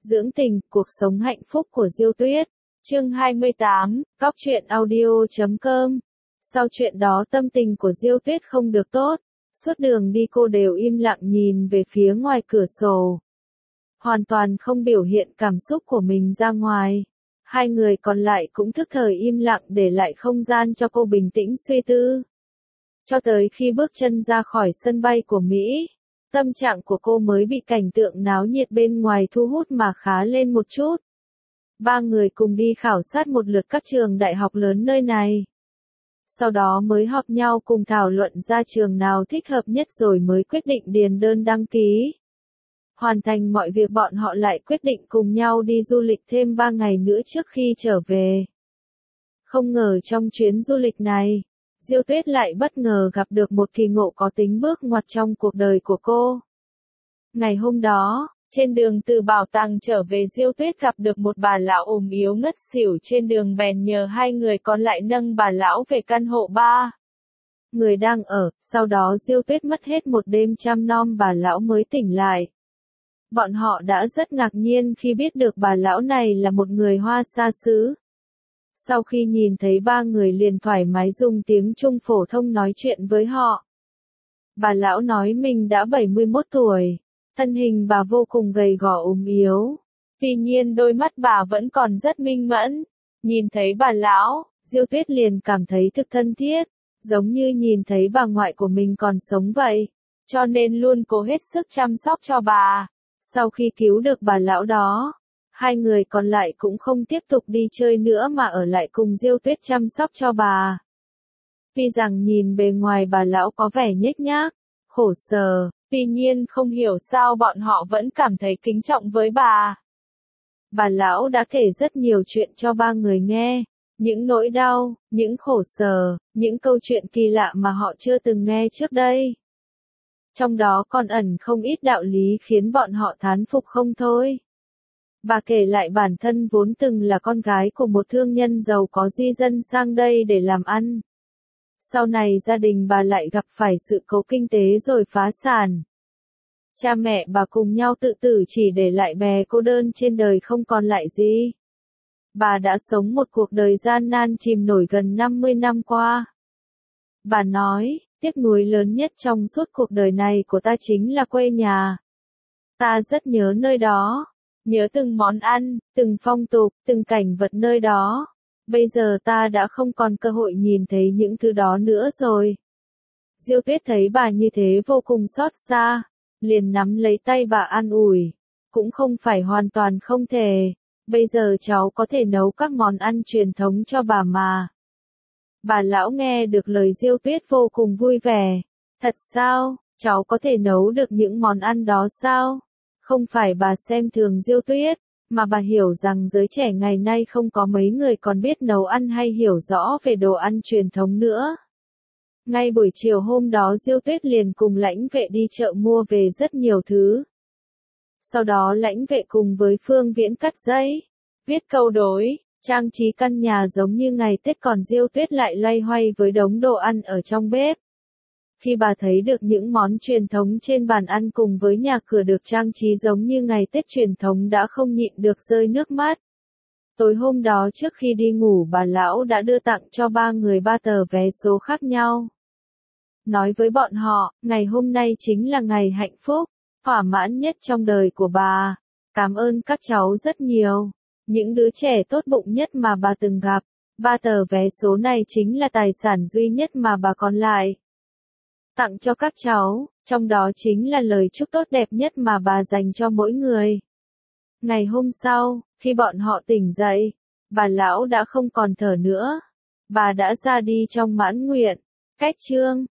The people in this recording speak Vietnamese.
Dưỡng tình, cuộc sống hạnh phúc của Diêu Tuyết. Chương 28, Cóc truyện audio.com. Sau chuyện đó tâm tình của Diêu Tuyết không được tốt. Suốt đường đi cô đều im lặng nhìn về phía ngoài cửa sổ. Hoàn toàn không biểu hiện cảm xúc của mình ra ngoài. Hai người còn lại cũng thức thời im lặng để lại không gian cho cô bình tĩnh suy tư. Cho tới khi bước chân ra khỏi sân bay của Mỹ, tâm trạng của cô mới bị cảnh tượng náo nhiệt bên ngoài thu hút mà khá lên một chút. Ba người cùng đi khảo sát một lượt các trường đại học lớn nơi này. Sau đó mới họp nhau cùng thảo luận ra trường nào thích hợp nhất rồi mới quyết định điền đơn đăng ký. Hoàn thành mọi việc bọn họ lại quyết định cùng nhau đi du lịch thêm 3 ngày nữa trước khi trở về. Không ngờ trong chuyến du lịch này, Diêu Tuyết lại bất ngờ gặp được một kỳ ngộ có tính bước ngoặt trong cuộc đời của cô. Ngày hôm đó, trên đường từ bảo tàng trở về Diêu Tuyết gặp được một bà lão ốm yếu ngất xỉu trên đường bèn nhờ hai người còn lại nâng bà lão về căn hộ 3. Người đang ở, sau đó Diêu Tuyết mất hết một đêm chăm nom bà lão mới tỉnh lại. Bọn họ đã rất ngạc nhiên khi biết được bà lão này là một người Hoa xa xứ. Sau khi nhìn thấy ba người liền thoải mái dùng tiếng Trung phổ thông nói chuyện với họ. Bà lão nói mình đã 71 tuổi, thân hình bà vô cùng gầy gò ốm yếu. Tuy nhiên đôi mắt bà vẫn còn rất minh mẫn. Nhìn thấy bà lão, Diêu Tuyết liền cảm thấy thực thân thiết, giống như nhìn thấy bà ngoại của mình còn sống vậy. Cho nên luôn cố hết sức chăm sóc cho bà. Sau khi cứu được bà lão đó, hai người còn lại cũng không tiếp tục đi chơi nữa mà ở lại cùng Diêu Tuyết chăm sóc cho bà. Tuy rằng nhìn bề ngoài bà lão có vẻ nhếch nhác, khổ sở, tuy nhiên không hiểu sao bọn họ vẫn cảm thấy kính trọng với bà. Bà lão đã kể rất nhiều chuyện cho ba người nghe, những nỗi đau, những khổ sở, những câu chuyện kỳ lạ mà họ chưa từng nghe trước đây. Trong đó còn ẩn không ít đạo lý khiến bọn họ thán phục không thôi. Bà kể lại bản thân vốn từng là con gái của một thương nhân giàu có di dân sang đây để làm ăn. Sau này gia đình bà lại gặp phải sự cố kinh tế rồi phá sản. Cha mẹ bà cùng nhau tự tử chỉ để lại bè cô đơn trên đời không còn lại gì. Bà đã sống một cuộc đời gian nan chìm nổi gần 50 năm qua. Bà nói, tiếc nuối lớn nhất trong suốt cuộc đời này của ta chính là quê nhà. Ta rất nhớ nơi đó, nhớ từng món ăn, từng phong tục, từng cảnh vật nơi đó. Bây giờ ta đã không còn cơ hội nhìn thấy những thứ đó nữa rồi. Diêu Tuyết thấy bà như thế vô cùng xót xa, liền nắm lấy tay bà an ủi. Cũng không phải hoàn toàn không thể, bây giờ cháu có thể nấu các món ăn truyền thống cho bà mà. Bà lão nghe được lời Diêu Tuyết vô cùng vui vẻ. Thật sao, cháu có thể nấu được những món ăn đó sao? Không phải bà xem thường Diêu Tuyết, mà bà hiểu rằng giới trẻ ngày nay không có mấy người còn biết nấu ăn hay hiểu rõ về đồ ăn truyền thống nữa. Ngay buổi chiều hôm đó Diêu Tuyết liền cùng lãnh vệ đi chợ mua về rất nhiều thứ. Sau đó lãnh vệ cùng với Phương Viễn cắt giấy, viết câu đối, trang trí căn nhà giống như ngày Tết, còn Diêu Tuyết lại loay hoay với đống đồ ăn ở trong bếp. Khi bà thấy được những món truyền thống trên bàn ăn cùng với nhà cửa được trang trí giống như ngày Tết truyền thống đã không nhịn được rơi nước mắt. Tối hôm đó trước khi đi ngủ bà lão đã đưa tặng cho ba người 3 tờ vé số khác nhau. Nói với bọn họ, ngày hôm nay chính là ngày hạnh phúc, thỏa mãn nhất trong đời của bà. Cảm ơn các cháu rất nhiều. Những đứa trẻ tốt bụng nhất mà bà từng gặp. 3 tờ vé số này chính là tài sản duy nhất mà bà còn lại. Tặng cho các cháu, trong đó chính là lời chúc tốt đẹp nhất mà bà dành cho mỗi người. Ngày hôm sau, khi bọn họ tỉnh dậy, bà lão đã không còn thở nữa. Bà đã ra đi trong mãn nguyện. Cách chương